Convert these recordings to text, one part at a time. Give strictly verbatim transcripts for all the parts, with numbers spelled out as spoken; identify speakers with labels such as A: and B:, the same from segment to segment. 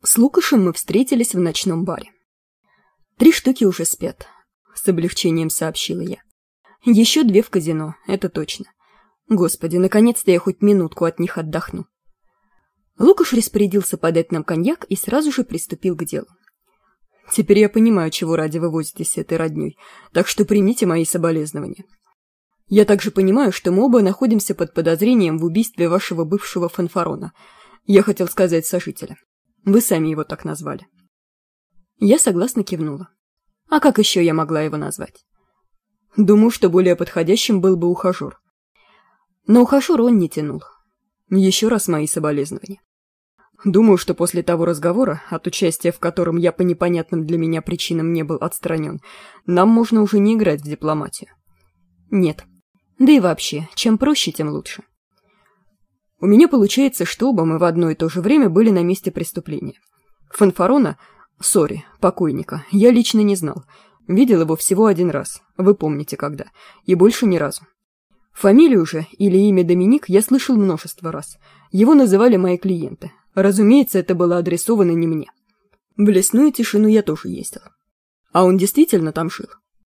A: С Лукашем мы встретились в ночном баре. Три штуки уже спят, с облегчением сообщила я. Еще две в казино, это точно. Господи, наконец-то я хоть минутку от них отдохну. Лукаш распорядился подать нам коньяк и сразу же приступил к делу. Теперь я понимаю, чего ради вы возитесь с этой роднёй, так что примите мои соболезнования. Я также понимаю, что мы оба находимся под подозрением в убийстве вашего бывшего фанфарона. Я хотел сказать сожителя. Вы сами его так назвали. Я согласно кивнула. А как еще я могла его назвать? Думаю, что более подходящим был бы ухажер. Но ухажер он не тянул. Еще раз мои соболезнования. Думаю, что после того разговора, от участия в котором я по непонятным для меня причинам не был отстранен, нам можно уже не играть в дипломатию. Нет. Да и вообще, чем проще, тем лучше. У меня получается, что оба мы в одно и то же время были на месте преступления. Фанфарона, сори, покойника, я лично не знал. Видел его всего один раз, вы помните когда, и больше ни разу. Фамилию же, или имя Доминик, я слышал множество раз. Его называли мои клиенты. Разумеется, это было адресовано не мне. В лесную тишину я тоже ездил. А он действительно там жил?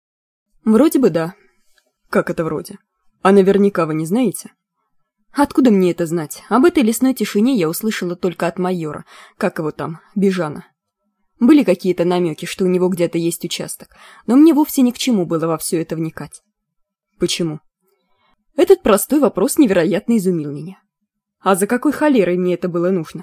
A: Вроде бы да. Как это вроде? А наверняка вы не знаете? Откуда мне это знать? Об этой лесной тишине я услышала только от майора. Как его там? Бежана. Были какие-то намеки, что у него где-то есть участок, но мне вовсе ни к чему было во все это вникать. Почему? Этот простой вопрос невероятно изумил меня. А за какой холерой мне это было нужно?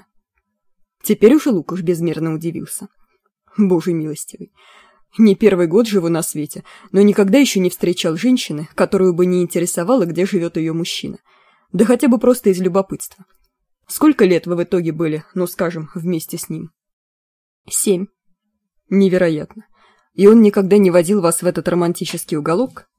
A: Теперь уже Лукаш безмерно удивился. Боже милостивый. Не первый год живу на свете, но никогда еще не встречал женщины, которую бы не интересовало, где живет ее мужчина. Да хотя бы просто из любопытства. Сколько лет вы в итоге были, ну скажем, вместе с ним? Семь. Невероятно. И он никогда не водил вас в этот романтический уголок?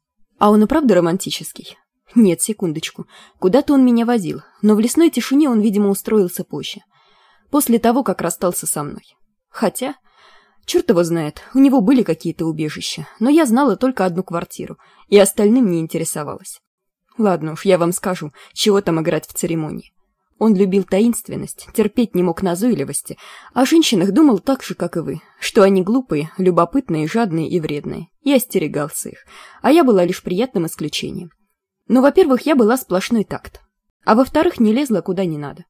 A: А он и правда романтический? Нет, секундочку. Куда-то он меня возил, но в лесной тишине он, видимо, устроился позже. После того, как расстался со мной. Хотя, черт его знает, у него были какие-то убежища, но я знала только одну квартиру, и остальным не интересовалась. Ладно уж, я вам скажу, чего там играть в церемонии. Он любил таинственность, терпеть не мог назойливости, о женщинах думал так же, как и вы, что они глупые, любопытные, жадные и вредные, и остерегался их, а я была лишь приятным исключением. Но, во-первых, я была сплошной такт, а во-вторых, не лезла куда не надо.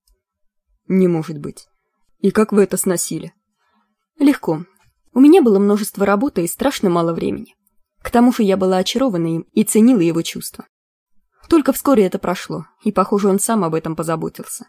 A: Не может быть. И как вы это сносили? Легко. У меня было множество работы и страшно мало времени. К тому же я была очарована им и ценила его чувства. Только вскоре это прошло, и, похоже, он сам об этом позаботился.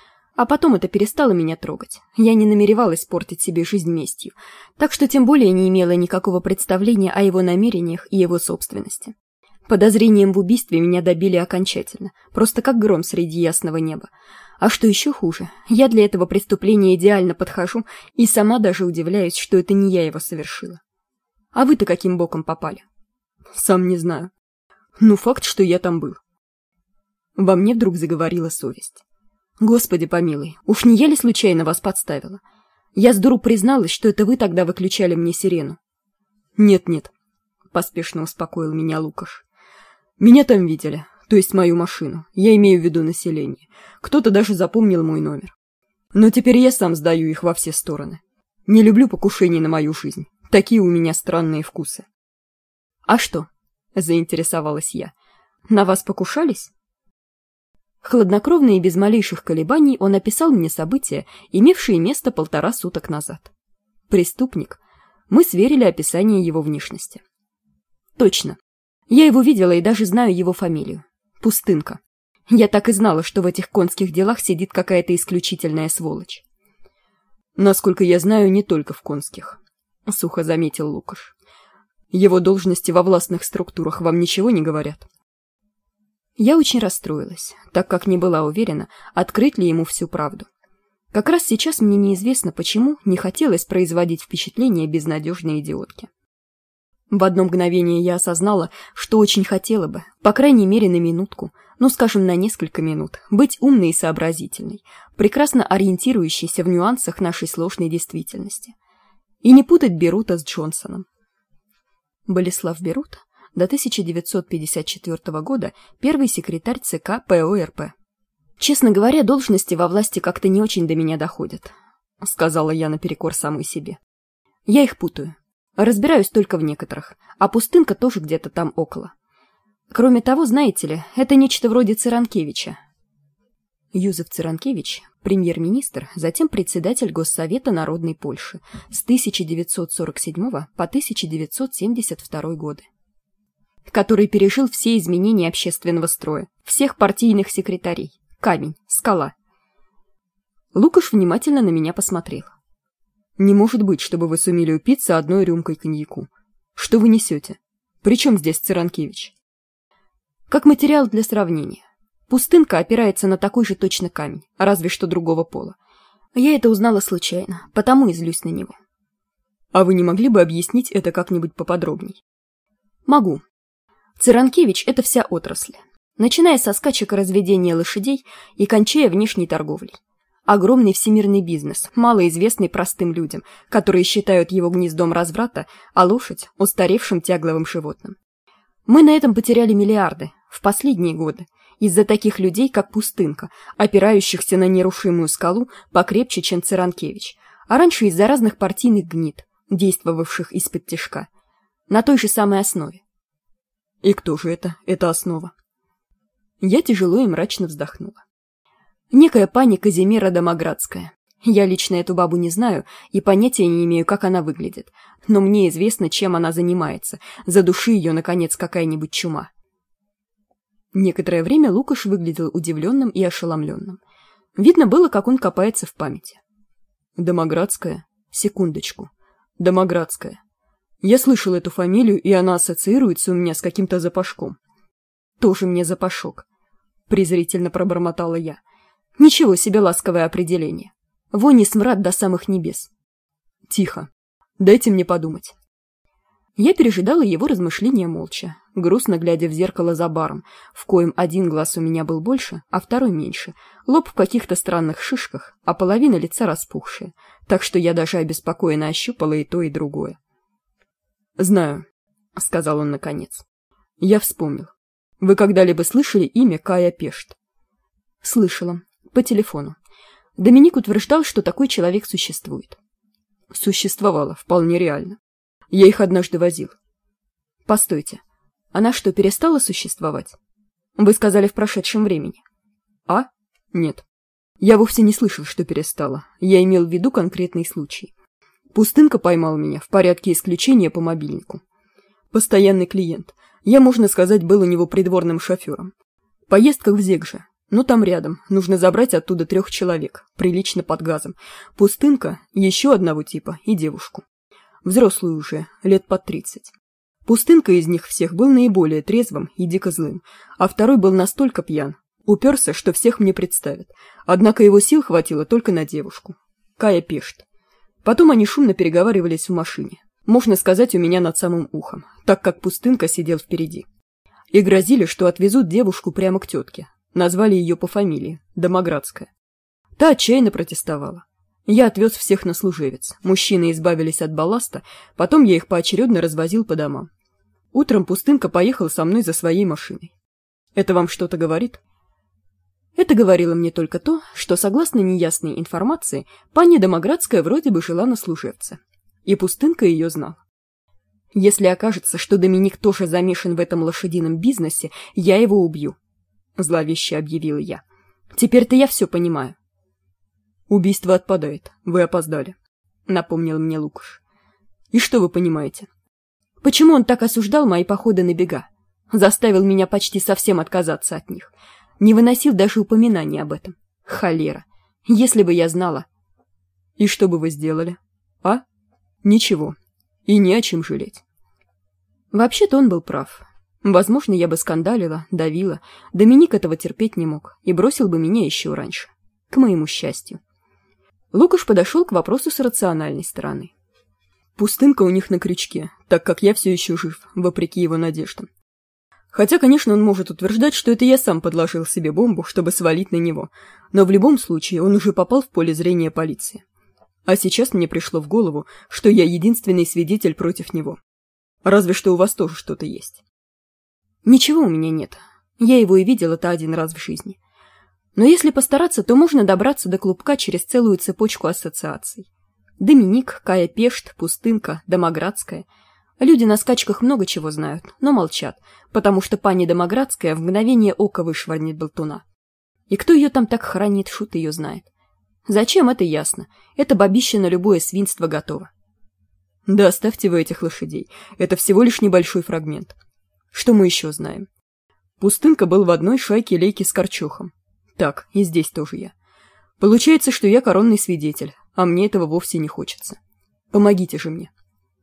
A: А потом это перестало меня трогать. Я не намеревалась портить себе жизнь местью, так что тем более не имела никакого представления о его намерениях и его собственности. Подозрением в убийстве меня добили окончательно, просто как гром среди ясного неба. А что еще хуже, я для этого преступления идеально подхожу и сама даже удивляюсь, что это не я его совершила. А вы-то каким боком попали? Сам не знаю. Ну, факт, что я там был. Во мне вдруг заговорила совесть. Господи помилуй, уж не я ли случайно вас подставила? Я с дуру призналась, что это вы тогда выключали мне сирену. Нет-нет, поспешно успокоил меня Лукаш. Меня там видели, то есть мою машину, я имею в виду население. Кто-то даже запомнил мой номер. Но теперь я сам сдаю их во все стороны. Не люблю покушений на мою жизнь, такие у меня странные вкусы. А что? Заинтересовалась я. На вас покушались? Хладнокровно и без малейших колебаний он описал мне события, имевшие место полтора суток назад. Преступник. Мы сверили описание его внешности. Точно. Я его видела и даже знаю его фамилию. Пустынка. Я так и знала, что в этих конских делах сидит какая-то исключительная сволочь. Насколько я знаю, не только в конских, сухо заметил Лукаш. Его должности во властных структурах вам ничего не говорят? Я очень расстроилась, так как не была уверена, открыть ли ему всю правду. Как раз сейчас мне неизвестно, почему не хотелось производить впечатление безнадежной идиотки. В одно мгновение я осознала, что очень хотела бы, по крайней мере на минутку, ну скажем на несколько минут, быть умной и сообразительной, прекрасно ориентирующейся в нюансах нашей сложной действительности. И не путать Берута с Джонсоном. Болеслав Берут, до тысяча девятьсот пятьдесят четвёртого года первый секретарь ЦК ПОРП. Честно говоря, должности во власти как-то не очень до меня доходят. — сказала я наперекор самой себе. «Я их путаю. Разбираюсь только в некоторых, а Пустынка тоже где-то там около. Кроме того, знаете ли, это нечто вроде Циранкевича». Юзеф Циранкевич – премьер-министр, затем председатель Госсовета Народной Польши с тысяча девятьсот сорок седьмого по тысяча девятьсот семьдесят второй годы, который пережил все изменения общественного строя, всех партийных секретарей, камень, скала. Лукаш внимательно на меня посмотрел. «Не может быть, чтобы вы сумели упиться одной рюмкой коньяку. Что вы несете? Причем здесь Циранкевич?» Как материал для сравнения. Пустынка опирается на такой же точно камень, разве что другого пола. Я это узнала случайно, потому и злюсь на него. А вы не могли бы объяснить это как-нибудь поподробней? Могу. Циранкевич – это вся отрасль, начиная со скачек и разведения лошадей и кончая внешней торговлей. Огромный всемирный бизнес, малоизвестный простым людям, которые считают его гнездом разврата, а лошадь – устаревшим тягловым животным. Мы на этом потеряли миллиарды в последние годы, из-за таких людей, как Пустынка, опирающихся на нерушимую скалу покрепче, чем Циранкевич, а раньше из-за разных партийных гнид, действовавших из-под тишка, на той же самой основе. И кто же это, эта основа? Я тяжело и мрачно вздохнула. Некая пани Казимира Домоградская. Я лично эту бабу не знаю и понятия не имею, как она выглядит, но мне известно, чем она занимается, задуши ее, наконец, какая-нибудь чума. Некоторое время Лукаш выглядел удивленным и ошеломленным. Видно было, как он копается в памяти. Домоградская? Секундочку. Домоградская. Я слышал эту фамилию, и она ассоциируется у меня с каким-то запашком. Тоже мне запашок. Презрительно пробормотала я. Ничего себе ласковое определение. Вонь и смрад до самых небес. Тихо. Дайте мне подумать. Я пережидала его размышления молча, грустно глядя в зеркало за баром, в коем один глаз у меня был больше, а второй меньше, лоб в каких-то странных шишках, а половина лица распухшая, так что я даже обеспокоенно ощупала и то, и другое. «Знаю», — сказал он наконец. «Я вспомнил. Вы когда-либо слышали имя Кая Пешт?» «Слышала. По телефону. Доминик утверждал, что такой человек существует». «Существовало, вполне реально. Я их однажды возил». «Постойте. Она что, перестала существовать? Вы сказали в прошедшем времени». «А? Нет. Я вовсе не слышал, что перестала. Я имел в виду конкретный случай. Пустынка поймал меня в порядке исключения по мобильнику. Постоянный клиент. Я, можно сказать, был у него придворным шофером. Поездка в Зегже. Ну, там рядом. Нужно забрать оттуда трех человек, прилично под газом. Пустынка, еще одного типа и девушку. Взрослую уже, лет под тридцать. Пустынка из них всех был наиболее трезвым и дико злым, а второй был настолько пьян, уперся, что всех мне представят. Однако его сил хватило только на девушку. Кая Пешт. Потом они шумно переговаривались в машине. Можно сказать, у меня над самым ухом, так как Пустынка сидел впереди. И грозили, что отвезут девушку прямо к тетке. Назвали ее по фамилии, Домоградская. Та отчаянно протестовала. Я отвез всех на служевец. Мужчины избавились от балласта, потом я их поочередно развозил по домам. Утром Пустынка поехал со мной за своей машиной. Это вам что-то говорит? Это говорило мне только то, что, согласно неясной информации, пани Домоградская вроде бы жила на служевце. И Пустынка ее знал. Если окажется, что Доминик тоже замешан в этом лошадином бизнесе, я его убью. Зловеще объявила я. Теперь-то я все понимаю. Убийство отпадает. Вы опоздали, напомнил мне Лукаш. И что вы понимаете? Почему он так осуждал мои походы на бега? Заставил меня почти совсем отказаться от них. Не выносил даже упоминаний об этом. Холера. Если бы я знала. И что бы вы сделали? А? Ничего. И не о чем жалеть. Вообще-то он был прав. Возможно, я бы скандалила, давила. Доминик этого терпеть не мог и бросил бы меня еще раньше. К моему счастью. Лукаш подошел к вопросу с рациональной стороны. Пустынка у них на крючке, так как я все еще жив, вопреки его надеждам. Хотя, конечно, он может утверждать, что это я сам подложил себе бомбу, чтобы свалить на него, но в любом случае он уже попал в поле зрения полиции. А сейчас мне пришло в голову, что я единственный свидетель против него. Разве что у вас тоже что-то есть. Ничего у меня нет. Я его и видел это один раз в жизни. Но если постараться, то можно добраться до клубка через целую цепочку ассоциаций. Доминик, Кая Пешт, Пустынка, Домоградская. Люди на скачках много чего знают, но молчат, потому что пани Домоградская в мгновение ока вышвырнет болтуна. И кто ее там так хранит, шут ее знает. Зачем, это ясно. Это бабище на любое свинство готово. Да оставьте вы этих лошадей. Это всего лишь небольшой фрагмент. Что мы еще знаем? Пустынка был в одной шайке лейки с Корчохом. Так, и здесь тоже я. Получается, что я коронный свидетель, а мне этого вовсе не хочется. Помогите же мне.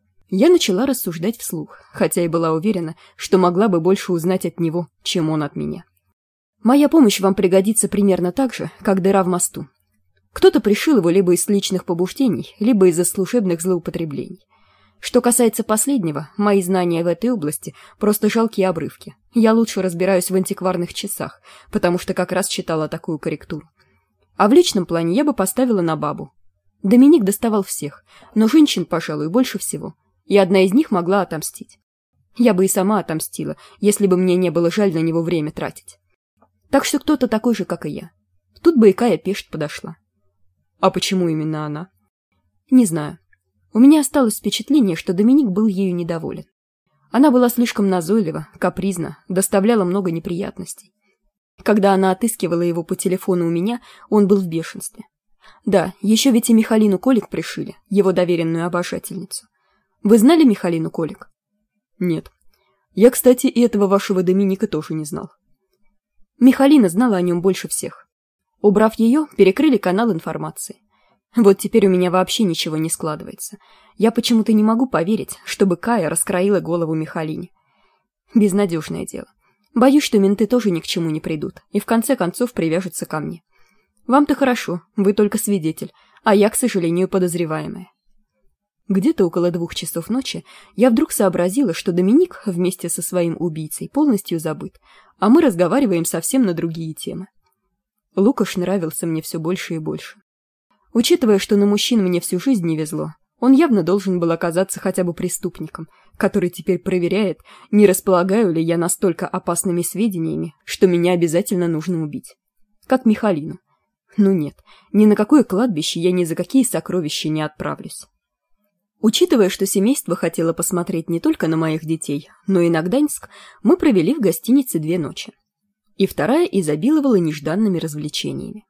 A: Я начала рассуждать вслух, хотя и была уверена, что могла бы больше узнать от него, чем он от меня. Моя помощь вам пригодится примерно так же, как дыра в мосту. Кто-то пришил его либо из личных побуждений, либо из-за служебных злоупотреблений. Что касается последнего, мои знания в этой области просто жалкие обрывки. Я лучше разбираюсь в антикварных часах, потому что как раз читала такую корректуру. А в личном плане я бы поставила на бабу. Доминик доставал всех, но женщин, пожалуй, больше всего, и одна из них могла отомстить. Я бы и сама отомстила, если бы мне не было жаль на него время тратить. Так что кто-то такой же, как и я. Тут бы и Кая Пешт подошла. А почему именно она? Не знаю. У меня осталось впечатление, что Доминик был ею недоволен. Она была слишком назойлива, капризна, доставляла много неприятностей. Когда она отыскивала его по телефону у меня, он был в бешенстве. Да, еще ведь и Михалину Колик пришили, его доверенную обожательницу. Вы знали Михалину Колик? Нет. Я, кстати, и этого вашего Доминика тоже не знал. Михалина знала о нем больше всех. Убрав ее, перекрыли канал информации. Вот теперь у меня вообще ничего не складывается. Я почему-то не могу поверить, чтобы Кая раскроила голову Михалине. Безнадежное дело. Боюсь, что менты тоже ни к чему не придут, и в конце концов привяжутся ко мне. Вам-то хорошо, вы только свидетель, а я, к сожалению, подозреваемая. Где-то около двух часов ночи я вдруг сообразила, что Доминик вместе со своим убийцей полностью забыт, а мы разговариваем совсем на другие темы. Лукаш нравился мне все больше и больше. Учитывая, что на мужчин мне всю жизнь не везло, он явно должен был оказаться хотя бы преступником, который теперь проверяет, не располагаю ли я настолько опасными сведениями, что меня обязательно нужно убить. Как Михалину. Ну нет, ни на какое кладбище я ни за какие сокровища не отправлюсь. Учитывая, что семейство хотело посмотреть не только на моих детей, но и на Гданьск, мы провели в гостинице две ночи. И вторая изобиловала нежданными развлечениями.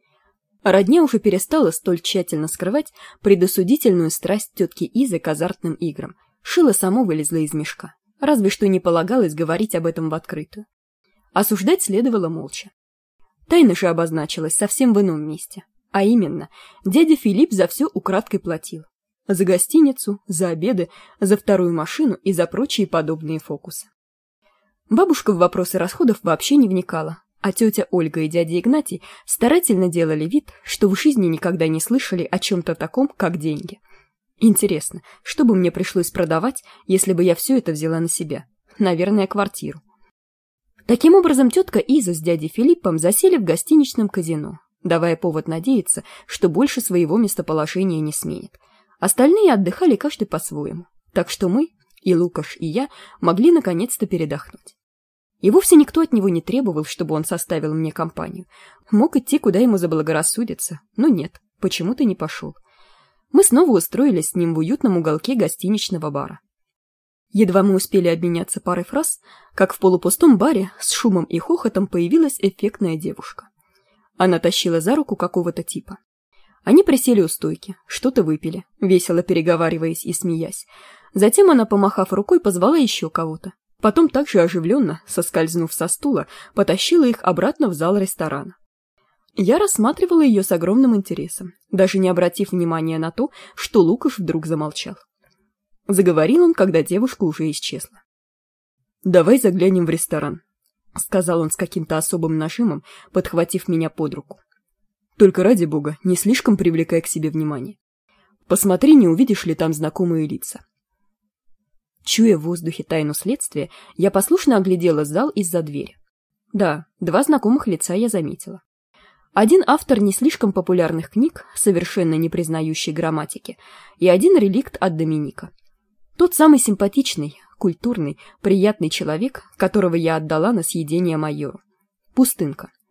A: Родня уже перестала столь тщательно скрывать предосудительную страсть тетки Изы к азартным играм. Шило само вылезло из мешка, разве что не полагалось говорить об этом в открытую. Осуждать следовало молча. Тайна же обозначилась совсем в ином месте. А именно, дядя Филипп за все украдкой платил. За гостиницу, за обеды, за вторую машину и за прочие подобные фокусы. Бабушка в вопросы расходов вообще не вникала, а тетя Ольга и дядя Игнатий старательно делали вид, что в жизни никогда не слышали о чем-то таком, как деньги. Интересно, что бы мне пришлось продавать, если бы я все это взяла на себя? Наверное, квартиру. Таким образом, тетка Иза с дядей Филиппом засели в гостиничном казино, давая повод надеяться, что больше своего местоположения не сменит. Остальные отдыхали каждый по-своему, так что мы, и Лукаш, и я, могли наконец-то передохнуть. И вовсе никто от него не требовал, чтобы он составил мне компанию. Мог идти, куда ему заблагорассудится, но нет, почему-то не пошел. Мы снова устроились с ним в уютном уголке гостиничного бара. Едва мы успели обменяться парой фраз, как в полупустом баре с шумом и хохотом появилась эффектная девушка. Она тащила за руку какого-то типа. Они присели у стойки, что-то выпили, весело переговариваясь и смеясь. Затем она, помахав рукой, позвала еще кого-то. Потом также оживленно, соскользнув со стула, потащила их обратно в зал ресторана. Я рассматривала ее с огромным интересом, даже не обратив внимания на то, что Лукаш вдруг замолчал. Заговорил он, когда девушка уже исчезла. «Давай заглянем в ресторан», — сказал он с каким-то особым нажимом, подхватив меня под руку. «Только ради бога, не слишком привлекай к себе внимание. Посмотри, не увидишь ли там знакомые лица». Чуя в воздухе тайну следствия, я послушно оглядела зал из-за двери. Да, два знакомых лица я заметила. Один автор не слишком популярных книг, совершенно не признающий грамматики, и один реликт от Доминика. Тот самый симпатичный, культурный, приятный человек, которого я отдала на съедение майору. Пустынка.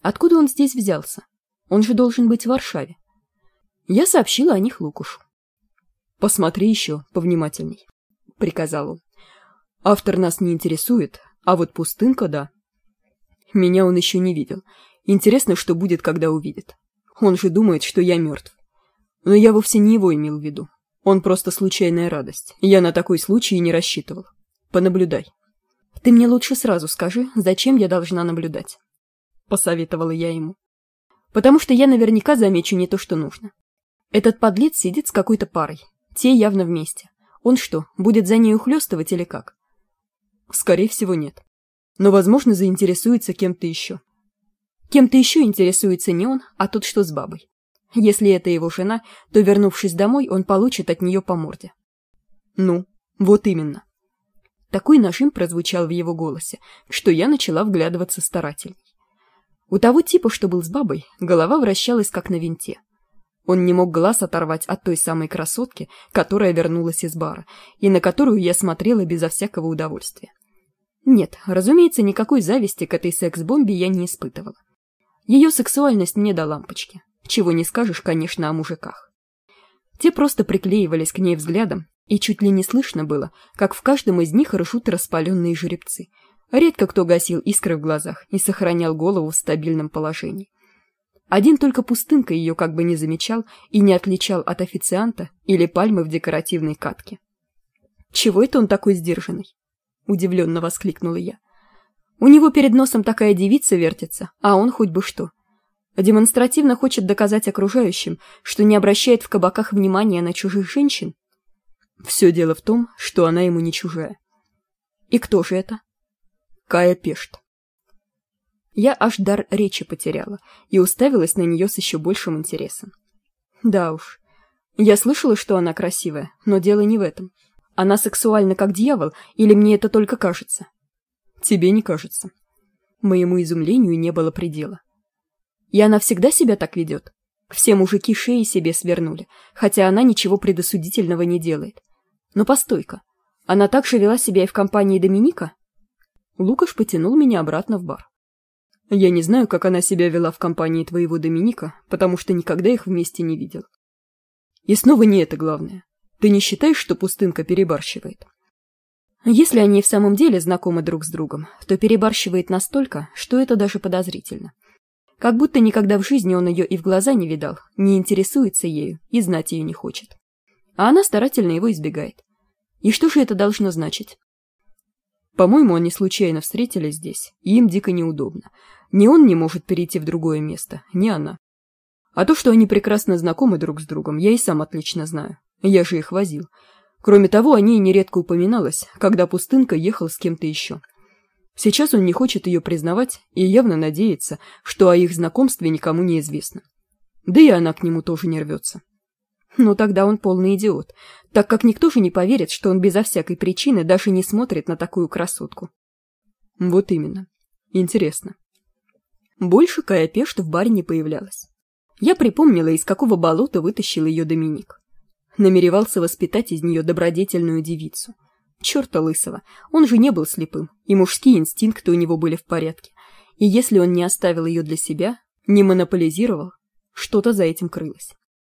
A: Откуда он здесь взялся? Он же должен быть в Варшаве. Я сообщила о них Лукушу. «Посмотри еще повнимательней», — приказал он. «Автор нас не интересует, а вот пустынка — да. Меня он еще не видел. Интересно, что будет, когда увидит. Он же думает, что я мертв. Но я вовсе не его имел в виду. Он просто случайная радость. Я на такой случай и не рассчитывал. Понаблюдай». «Ты мне лучше сразу скажи, зачем я должна наблюдать?» — посоветовала я ему. «Потому что я наверняка замечу не то, что нужно. Этот подлец сидит с какой-то парой. Те явно вместе. Он что, будет за ней ухлёстывать или как?» «Скорее всего, нет. Но, возможно, заинтересуется кем-то еще». «Кем-то еще интересуется не он, а тот, что с бабой. Если это его жена, то, вернувшись домой, он получит от нее по морде». «Ну, вот именно». Такой нажим прозвучал в его голосе, что я начала вглядываться старательней. У того типа, что был с бабой, голова вращалась как на винте. Он не мог глаз оторвать от той самой красотки, которая вернулась из бара, и на которую я смотрела безо всякого удовольствия. Нет, разумеется, никакой зависти к этой секс-бомбе я не испытывала. Ее сексуальность мне до лампочки, чего не скажешь, конечно, о мужиках. Те просто приклеивались к ней взглядом, и чуть ли не слышно было, как в каждом из них ржут распаленные жеребцы. Редко кто гасил искры в глазах и сохранял голову в стабильном положении. Один только пустынка ее как бы не замечал и не отличал от официанта или пальмы в декоративной катке. «Чего это он такой сдержанный?» — удивленно воскликнула я. «У него перед носом такая девица вертится, а он хоть бы что. Демонстративно хочет доказать окружающим, что не обращает в кабаках внимания на чужих женщин?» «Все дело в том, что она ему не чужая». «И кто же это?» «Кая Пешт». Я аж дар речи потеряла и уставилась на нее с еще большим интересом. Да уж, я слышала, что она красивая, но дело не в этом. Она сексуальна как дьявол, или мне это только кажется? Тебе не кажется. Моему изумлению не было предела. И она всегда себя так ведет? Все мужики шеи себе свернули, хотя она ничего предосудительного не делает. Но постой-ка, она так же вела себя и в компании Доминика? Лукаш потянул меня обратно в бар. Я не знаю, как она себя вела в компании твоего Доминика, потому что никогда их вместе не видел. И снова не это главное. Ты не считаешь, что пустынка перебарщивает? Если они в самом деле знакомы друг с другом, то перебарщивает настолько, что это даже подозрительно. Как будто никогда в жизни он ее и в глаза не видал, не интересуется ею и знать ее не хочет. А она старательно его избегает. И что же это должно значить? По-моему, они случайно встретились здесь, и им дико неудобно. Ни он не может перейти в другое место, ни она. А то, что они прекрасно знакомы друг с другом, я и сам отлично знаю. Я же их возил. Кроме того, о ней нередко упоминалось, когда пустынка ехал с кем-то еще. Сейчас он не хочет ее признавать и явно надеется, что о их знакомстве никому не известно. Да и она к нему тоже не рвется. Но тогда он полный идиот, так как никто же не поверит, что он безо всякой причины даже не смотрит на такую красотку. Вот именно. Интересно. Больше Кая Пешт в баре не появлялась. Я припомнила, из какого болота вытащил ее Доминик. Намеревался воспитать из нее добродетельную девицу. Черта лысого, он же не был слепым, и мужские инстинкты у него были в порядке. И если он не оставил ее для себя, не монополизировал, что-то за этим крылось.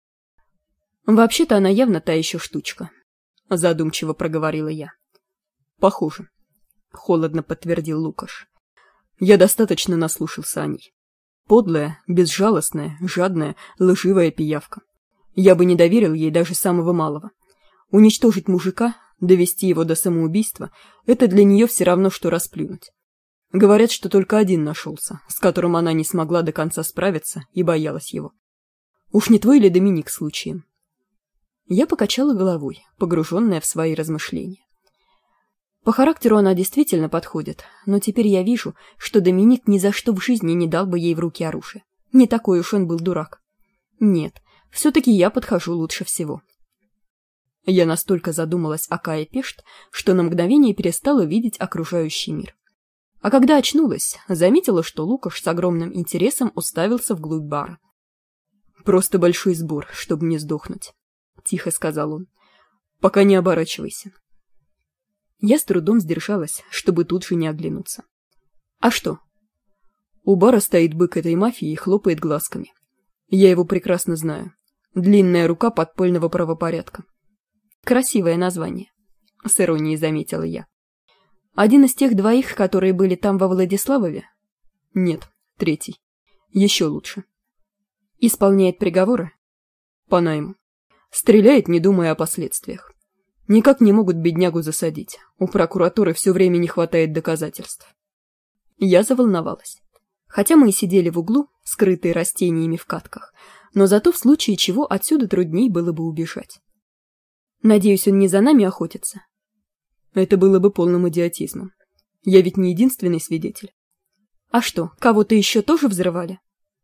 A: «Вообще-то она явно та еще штучка», — задумчиво проговорила я. «Похоже», — холодно подтвердил Лукаш. «Я достаточно наслушался о ней. Подлая, безжалостная, жадная, лживая пиявка. Я бы не доверил ей даже самого малого. Уничтожить мужика, довести его до самоубийства — это для нее все равно, что расплюнуть. Говорят, что только один нашелся, с которым она не смогла до конца справиться и боялась его. Уж не твой ли Доминик случаем?» Я покачала головой, погруженная в свои размышления. По характеру она действительно подходит, но теперь я вижу, что Доминик ни за что в жизни не дал бы ей в руки оружие. Не такой уж он был дурак. Нет, все-таки я подхожу лучше всего. Я настолько задумалась о Кае Пешт, что на мгновение перестала видеть окружающий мир. А когда очнулась, заметила, что Лукаш с огромным интересом уставился вглубь бара. «Просто большой сбор, чтобы не сдохнуть», — тихо сказал он. «Пока не оборачивайся». Я с трудом сдержалась, чтобы тут же не оглянуться. «А что?» У бара стоит бык этой мафии и хлопает глазками. Я его прекрасно знаю. Длинная рука подпольного правопорядка. Красивое название, с иронией заметила я. Один из тех двоих, которые были там во Владиславове? Нет, третий. Еще лучше. Исполняет приговоры? По найму. Стреляет, не думая о последствиях. Никак не могут беднягу засадить. У прокуратуры все время не хватает доказательств. Я заволновалась. Хотя мы и сидели в углу, скрытые растениями в катках, но зато в случае чего отсюда трудней было бы убежать. Надеюсь, он не за нами охотится? Это было бы полным идиотизмом. Я ведь не единственный свидетель. А что, кого-то еще тоже взрывали?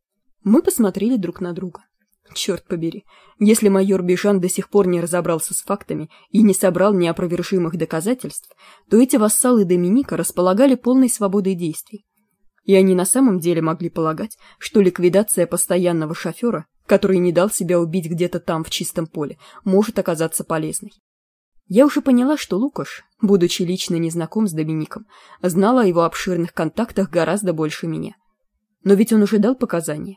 A: Мы посмотрели друг на друга. Черт побери, если майор Бежан до сих пор не разобрался с фактами и не собрал неопровержимых доказательств, то эти вассалы Доминика располагали полной свободой действий. И они на самом деле могли полагать, что ликвидация постоянного шофера, который не дал себя убить где-то там в чистом поле, может оказаться полезной. Я уже поняла, что Лукаш, будучи лично незнаком с Домиником, знал о его обширных контактах гораздо больше меня. Но ведь он уже дал показания.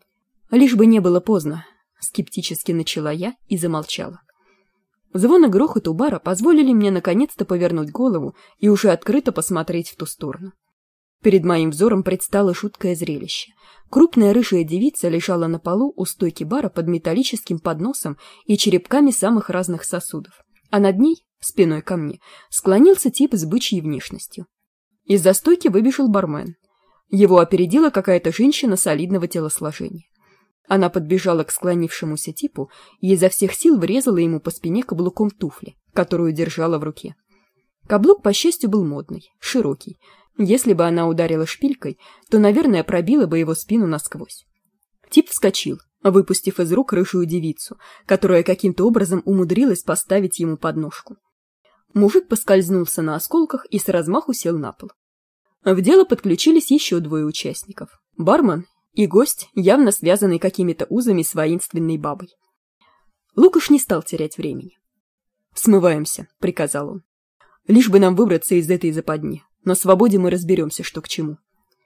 A: Лишь бы не было поздно, скептически начала я и замолчала. Звон и грохот у бара позволили мне наконец-то повернуть голову и уже открыто посмотреть в ту сторону. Перед моим взором предстало жуткое зрелище. Крупная рыжая девица лежала на полу у стойки бара под металлическим подносом и черепками самых разных сосудов, а над ней, спиной ко мне, склонился тип с бычьей внешностью. Из-за стойки выбежал бармен. Его опередила какая-то женщина солидного телосложения. Она подбежала к склонившемуся типу и изо всех сил врезала ему по спине каблуком туфли, которую держала в руке. Каблук, по счастью, был модный, широкий. Если бы она ударила шпилькой, то, наверное, пробила бы его спину насквозь. Тип вскочил, выпустив из рук рыжую девицу, которая каким-то образом умудрилась поставить ему подножку. Мужик поскользнулся на осколках и с размаху сел на пол. В дело подключились еще двое участников – бармен и гость, явно связанный какими-то узами с воинственной бабой. Лукаш не стал терять времени. «Смываемся», — приказал он. «Лишь бы нам выбраться из этой западни. На свободе мы разберемся, что к чему».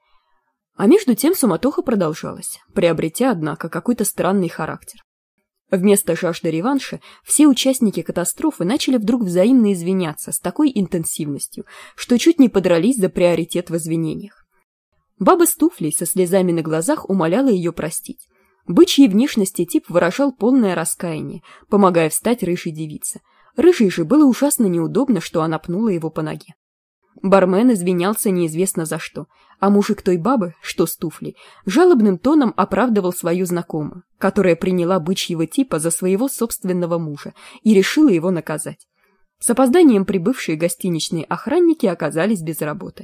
A: А между тем суматоха продолжалась, приобретя, однако, какой-то странный характер. Вместо жажды реванша все участники катастрофы начали вдруг взаимно извиняться с такой интенсивностью, что чуть не подрались за приоритет в извинениях. Баба с туфлей со слезами на глазах умоляла ее простить. Бычьей внешности тип выражал полное раскаяние, помогая встать рыжей девице. Рыжей же было ужасно неудобно, что она пнула его по ноге. Бармен извинялся неизвестно за что, а мужик той бабы, что с туфлей, жалобным тоном оправдывал свою знакомую, которая приняла бычьего типа за своего собственного мужа и решила его наказать. С опозданием прибывшие гостиничные охранники оказались без работы.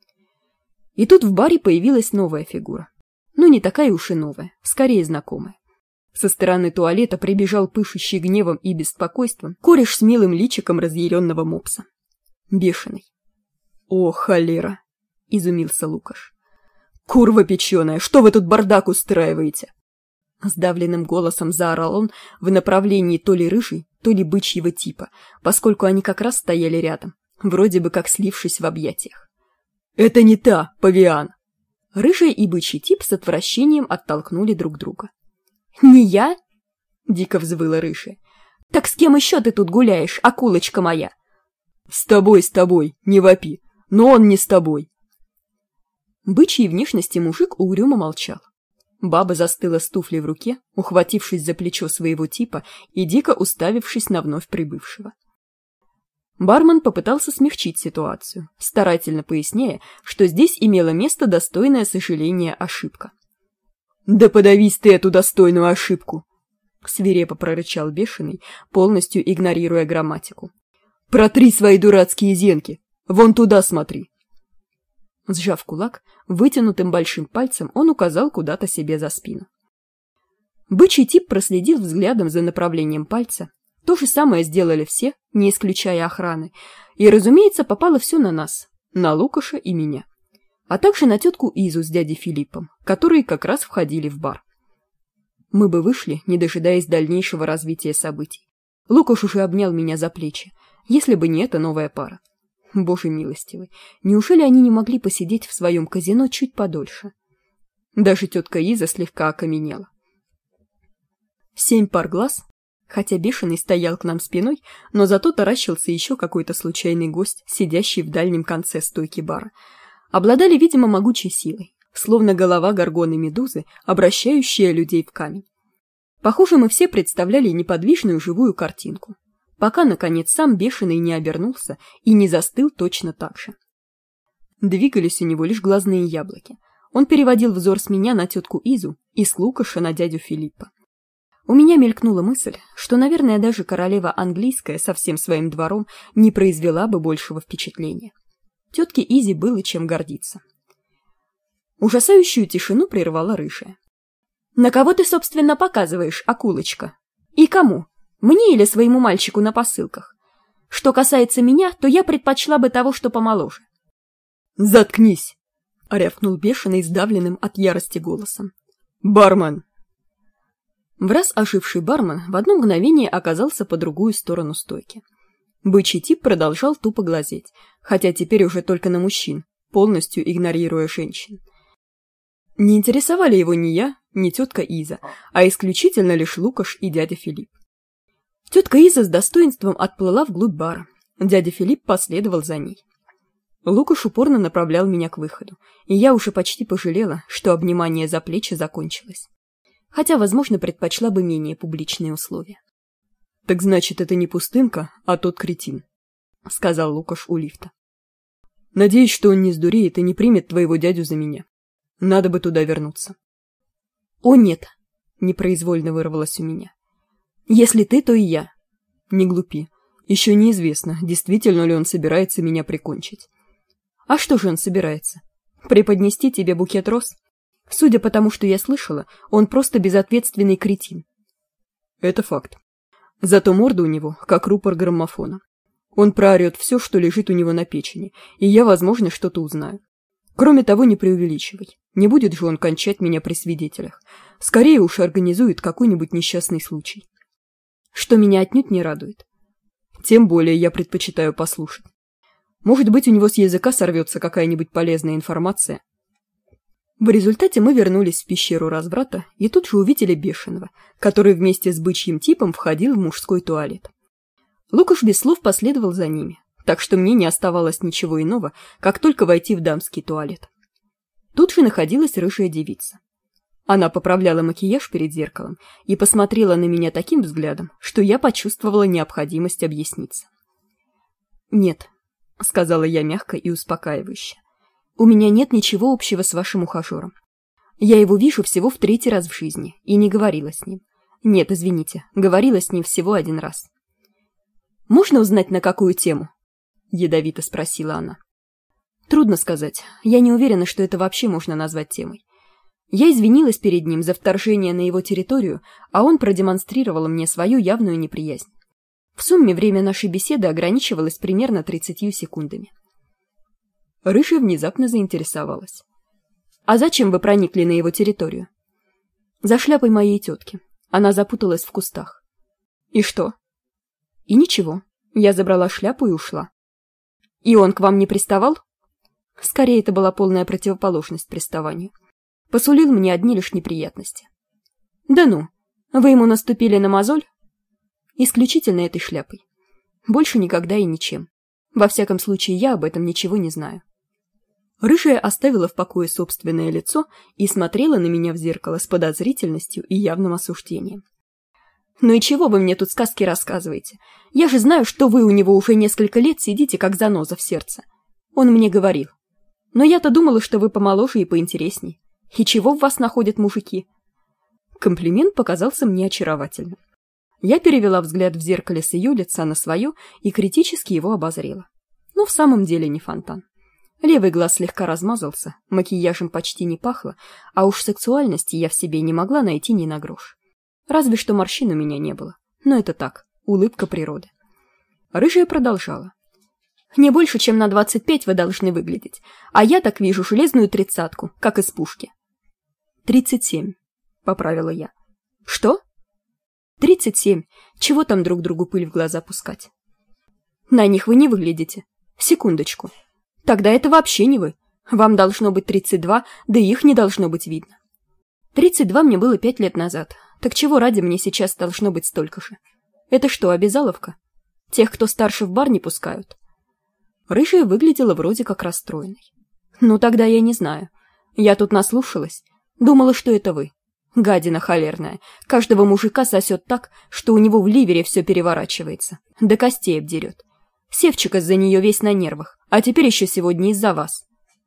A: И тут в баре появилась новая фигура. Ну, не такая уж и новая, скорее знакомая. Со стороны туалета прибежал пышущий гневом и беспокойством кореш с милым личиком разъяренного мопса. Бешеный. «О, холера!» — изумился Лукаш. «Курва печеная, что вы тут бардак устраиваете?» Сдавленным голосом заорал он в направлении то ли рыжей, то ли бычьего типа, поскольку они как раз стояли рядом, вроде бы как слившись в объятиях. «Это не та, павиан!» Рыжий и бычий тип с отвращением оттолкнули друг друга. «Не я?» — дико взвыла рыжая. «Так с кем еще ты тут гуляешь, акулочка моя?» «С тобой, с тобой, не вопи, но он не с тобой!» Бычьей внешности мужик угрюмо молчал. Баба застыла с туфлей в руке, ухватившись за плечо своего типа и дико уставившись на вновь прибывшего. Бармен попытался смягчить ситуацию, старательно поясняя, что здесь имела место достойное сожаления ошибка. «Да подавись ты эту достойную ошибку!» — свирепо прорычал бешеный, полностью игнорируя грамматику. «Протри свои дурацкие зенки! Вон туда смотри!» Сжав кулак, вытянутым большим пальцем он указал куда-то себе за спину. Бычий тип проследил взглядом за направлением пальца. То же самое сделали все, не исключая охраны, и, разумеется, попало все на нас, на Лукаша и меня, а также на тетку Изу с дядей Филиппом, которые как раз входили в бар. Мы бы вышли, не дожидаясь дальнейшего развития событий. Лукаш уже обнял меня за плечи, если бы не эта новая пара. Боже милостивый, неужели они не могли посидеть в своем казино чуть подольше? Даже тетка Иза слегка окаменела. Семь пар глаз, хотя бешеный стоял к нам спиной, но зато таращился еще какой-то случайный гость, сидящий в дальнем конце стойки бара, обладали, видимо, могучей силой, словно голова горгоны-медузы, обращающая людей в камень. Похоже, мы все представляли неподвижную живую картинку, пока, наконец, сам бешеный не обернулся и не застыл точно так же. Двигались у него лишь глазные яблоки. Он переводил взор с меня на тетку Изу и с Лукаша на дядю Филиппа. У меня мелькнула мысль, что, наверное, даже королева английская со всем своим двором не произвела бы большего впечатления. Тетке Изе было чем гордиться. Ужасающую тишину прервала рыжая. «На кого ты, собственно, показываешь, акулочка? И кому? Мне или своему мальчику на посылках? Что касается меня, то я предпочла бы того, что помоложе». «Заткнись!» — рявкнул бешеный, сдавленным от ярости голосом. «Бармен!» Враз оживший бармен в одно мгновение оказался по другую сторону стойки. Бычий тип продолжал тупо глазеть, хотя теперь уже только на мужчин, полностью игнорируя женщин. Не интересовали его ни я, ни тетка Иза, а исключительно лишь Лукаш и дядя Филипп. Тетка Иза с достоинством отплыла вглубь бара, дядя Филипп последовал за ней. Лукаш упорно направлял меня к выходу, и я уже почти пожалела, что обнимание за плечи закончилось. Хотя, возможно, предпочла бы менее публичные условия. «Так значит, это не пустынка, а тот кретин», — сказал Лукаш у лифта. «Надеюсь, что он не сдуреет и не примет твоего дядю за меня. Надо бы туда вернуться». «О, нет!» — непроизвольно вырвалось у меня. «Если ты, то и я». «Не глупи. Еще неизвестно, действительно ли он собирается меня прикончить». «А что же он собирается? Преподнести тебе букет роз? Судя по тому, что я слышала, он просто безответственный кретин». «Это факт. Зато морда у него, как рупор граммофона. Он проорет все, что лежит у него на печени, и я, возможно, что-то узнаю. Кроме того, не преувеличивай. Не будет же он кончать меня при свидетелях. Скорее уж организует какой-нибудь несчастный случай. Что меня отнюдь не радует. Тем более я предпочитаю послушать. Может быть, у него с языка сорвется какая-нибудь полезная информация». В результате мы вернулись в пещеру разврата и тут же увидели бешеного, который вместе с бычьим типом входил в мужской туалет. Лукаш без слов последовал за ними, так что мне не оставалось ничего иного, как только войти в дамский туалет. Тут же находилась рыжая девица. Она поправляла макияж перед зеркалом и посмотрела на меня таким взглядом, что я почувствовала необходимость объясниться. «Нет», — сказала я мягко и успокаивающе. «У меня нет ничего общего с вашим ухажером. Я его вижу всего в третий раз в жизни и не говорила с ним. Нет, извините, говорила с ним всего один раз». «Можно узнать, на какую тему?» — ядовито спросила она. «Трудно сказать. Я не уверена, что это вообще можно назвать темой. Я извинилась перед ним за вторжение на его территорию, а он продемонстрировал мне свою явную неприязнь. В сумме время нашей беседы ограничивалось примерно тридцатью секундами». Рыжая внезапно заинтересовалась. «А зачем вы проникли на его территорию?» «За шляпой моей тетки. Она запуталась в кустах». «И что?» «И ничего. Я забрала шляпу и ушла». «И он к вам не приставал?» Скорее, это была полная противоположность приставанию. Посулил мне одни лишь неприятности. «Да ну, вы ему наступили на мозоль?» «Исключительно этой шляпой. Больше никогда и ничем. Во всяком случае, я об этом ничего не знаю». Рыжая оставила в покое собственное лицо и смотрела на меня в зеркало с подозрительностью и явным осуждением. «Ну и чего вы мне тут сказки рассказываете? Я же знаю, что вы у него уже несколько лет сидите, как заноза в сердце. Он мне говорил. Но я-то думала, что вы помоложе и поинтересней. И чего в вас находят мужики?» Комплимент показался мне очаровательным. Я перевела взгляд в зеркале с ее лица на свое и критически его обозрела. Но в самом деле не фонтан. Левый глаз слегка размазался, макияжем почти не пахло, а уж сексуальности я в себе не могла найти ни на грош. Разве что морщин у меня не было. Но это так, улыбка природы. Рыжая продолжала. «Не больше, чем на двадцать пять вы должны выглядеть, а я так вижу железную тридцатку, как из пушки». «Тридцать семь», — поправила я. «Что?» «Тридцать семь. Чего там друг другу пыль в глаза пускать?» «На них вы не выглядите. Секундочку. Тогда это вообще не вы. Вам должно быть тридцать два, да их не должно быть видно. Тридцать два мне было пять лет назад. Так чего ради мне сейчас должно быть столько же? Это что, обязаловка? Тех, кто старше, в бар не пускают? Рыжая выглядела вроде как расстроенной. Ну тогда я не знаю. Я тут наслушалась. Думала, что это вы. Гадина холерная. Каждого мужика сосет так, что у него в ливере все переворачивается. До костей обдерет. Севчик из-за нее весь на нервах, а теперь еще сегодня из-за вас.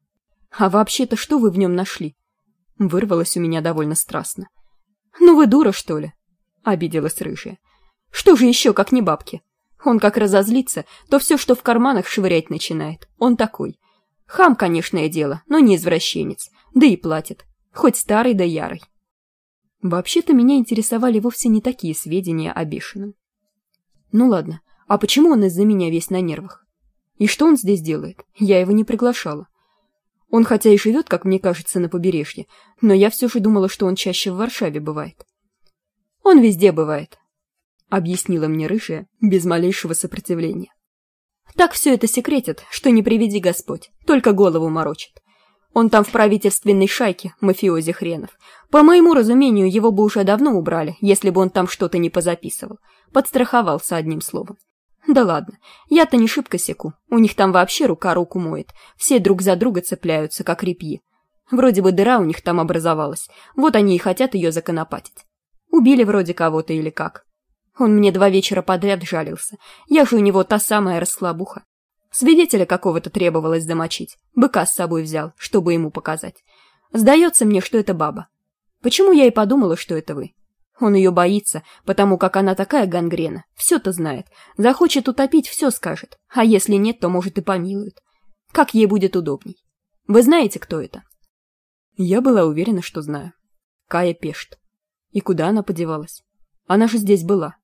A: А вообще-то что вы в нем нашли? Вырвалось у меня довольно страстно. Ну вы дура, что ли? Обиделась рыжая. Что же еще, как не бабки? Он как разозлится, то все, что в карманах, швырять начинает. Он такой. Хам, конечное дело, но не извращенец. Да и платит. Хоть старый да ярый. Вообще-то меня интересовали вовсе не такие сведения о Бешеном. Ну ладно, а почему он из-за меня весь на нервах? И что он здесь делает? Я его не приглашала. Он хотя и живет, как мне кажется, на побережье, но я все же думала, что он чаще в Варшаве бывает. Он везде бывает, объяснила мне рыжая, без малейшего сопротивления. Так все это секретят, что не приведи Господь, только голову морочит. Он там в правительственной шайке, мафиози хренов. По моему разумению, его бы уже давно убрали, если бы он там что-то не позаписывал. Подстраховался одним словом. Да ладно, я-то не шибко секу. У них там вообще рука руку моет. Все друг за друга цепляются, как репьи. Вроде бы дыра у них там образовалась. Вот они и хотят ее законопатить. Убили вроде кого-то или как. Он мне два вечера подряд жалился. Я же у него та самая расслабуха. Свидетеля какого-то требовалось замочить. Быка с собой взял, чтобы ему показать. Сдается мне, что это баба. Почему я и подумала, что это вы? Он ее боится, потому как она такая гангрена. Все-то знает. Захочет утопить, все скажет. А если нет, то, может, и помилует. Как ей будет удобней. Вы знаете, кто это? Я была уверена, что знаю. Кая Пешт. И куда она подевалась? Она же здесь была.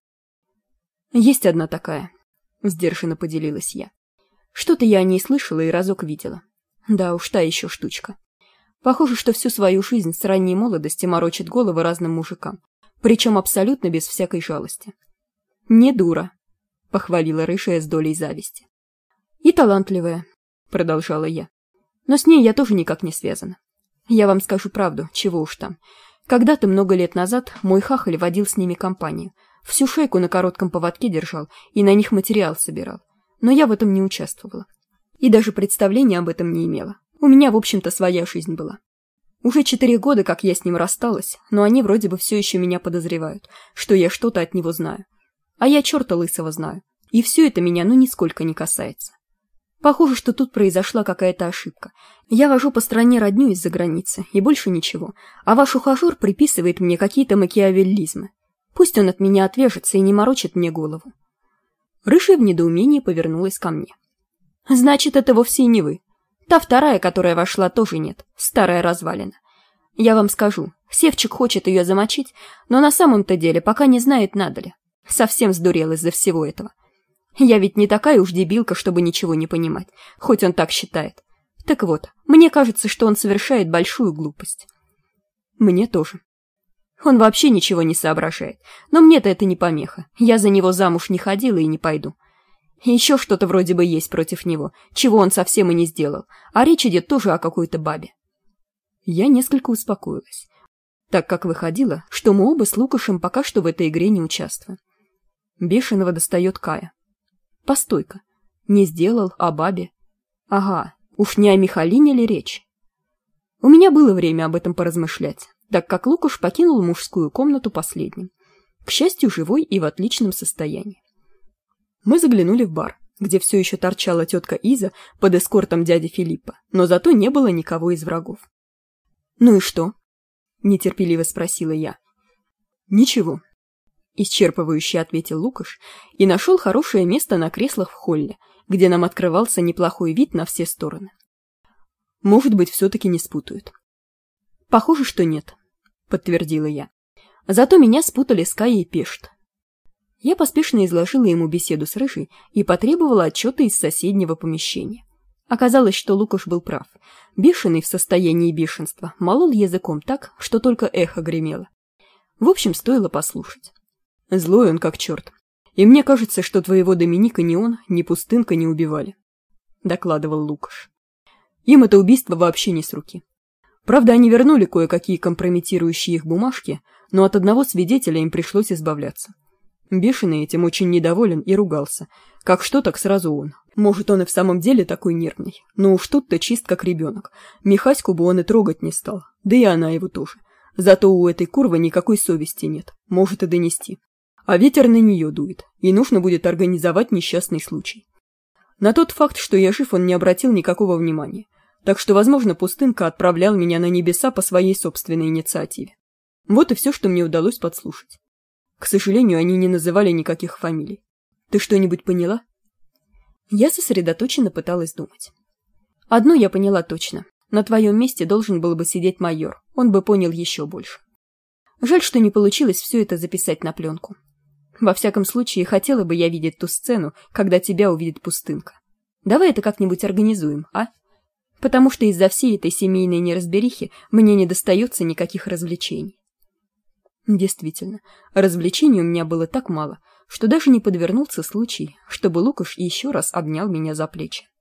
A: Есть одна такая. Сдержанно поделилась я. Что-то я о ней слышала и разок видела. Да уж, та еще штучка. Похоже, что всю свою жизнь с ранней молодости морочит головы разным мужикам, причем абсолютно без всякой жалости. Не дура, похвалила рыжая с долей зависти. И талантливая, продолжала я. Но с ней я тоже никак не связана. Я вам скажу правду, чего уж там. Когда-то много лет назад мой хахаль водил с ними компанию, всю шейку на коротком поводке держал и на них материал собирал. Но я в этом не участвовала. И даже представления об этом не имела. У меня, в общем-то, своя жизнь была. Уже четыре года, как я с ним рассталась, но они вроде бы все еще меня подозревают, что я что-то от него знаю. А я черта лысого знаю. И все это меня ну нисколько не касается. Похоже, что тут произошла какая-то ошибка. Я вожу по стране родню из-за границы, и больше ничего. А ваш ухажер приписывает мне какие-то макиавеллизмы. Пусть он от меня отвяжется и не морочит мне голову. Рыжая в недоумении повернулась ко мне. «Значит, это вовсе и не вы. Та вторая, которая вошла, тоже нет. Старая развалина. Я вам скажу, Севчик хочет ее замочить, но на самом-то деле пока не знает, надо ли. Совсем сдурел из-за всего этого. Я ведь не такая уж дебилка, чтобы ничего не понимать, хоть он так считает. Так вот, мне кажется, что он совершает большую глупость». «Мне тоже. Он вообще ничего не соображает, но мне-то это не помеха. Я за него замуж не ходила и не пойду. Еще что-то вроде бы есть против него, чего он совсем и не сделал, а речь идет тоже о какой-то бабе». Я несколько успокоилась, так как выходило, что мы оба с Лукашем пока что в этой игре не участвуем. Бешеного достает Кая. Постой-ка, не сделал о бабе. Ага, уж не о Михалине ли речь? У меня было время об этом поразмышлять, так как Лукаш покинул мужскую комнату последним. К счастью, живой и в отличном состоянии. Мы заглянули в бар, где все еще торчала тетка Иза под эскортом дяди Филиппа, но зато не было никого из врагов. «Ну и что?» — нетерпеливо спросила я. «Ничего», — исчерпывающе ответил Лукаш и нашел хорошее место на креслах в холле, где нам открывался неплохой вид на все стороны. «Может быть, все-таки не спутают». «Похоже, что нет», — подтвердила я. «Зато меня спутали с Каей Пешт». Я поспешно изложила ему беседу с Рыжей и потребовала отчета из соседнего помещения. Оказалось, что Лукаш был прав. Бешеный в состоянии бешенства молол языком так, что только эхо гремело. В общем, стоило послушать. Злой он как черт. И мне кажется, что твоего Доминика ни он, ни Пустынка не убивали, — докладывал Лукаш. Им это убийство вообще не с руки. Правда, они вернули кое-какие компрометирующие их бумажки, но от одного свидетеля им пришлось избавляться. Бешеный этим очень недоволен и ругался. Как что, так сразу он. Может, он и в самом деле такой нервный, но уж тут-то чист как ребенок. Михаську бы он и трогать не стал, да и она его тоже. Зато у этой курвы никакой совести нет, может и донести. А ветер на нее дует, и нужно будет организовать несчастный случай. На тот факт, что я жив, он не обратил никакого внимания, так что, возможно, Пустынка отправлял меня на небеса по своей собственной инициативе. Вот и все, что мне удалось подслушать. К сожалению, они не называли никаких фамилий. Ты что-нибудь поняла? Я сосредоточенно пыталась думать. Одно я поняла точно. На твоем месте должен был бы сидеть майор, он бы понял еще больше. Жаль, что не получилось все это записать на пленку. Во всяком случае, хотела бы я видеть ту сцену, когда тебя увидит Пустынка. Давай это как-нибудь организуем, а? Потому что из-за всей этой семейной неразберихи мне не достается никаких развлечений. Действительно, развлечений у меня было так мало, что даже не подвернулся случай, чтобы Лукаш еще раз обнял меня за плечи.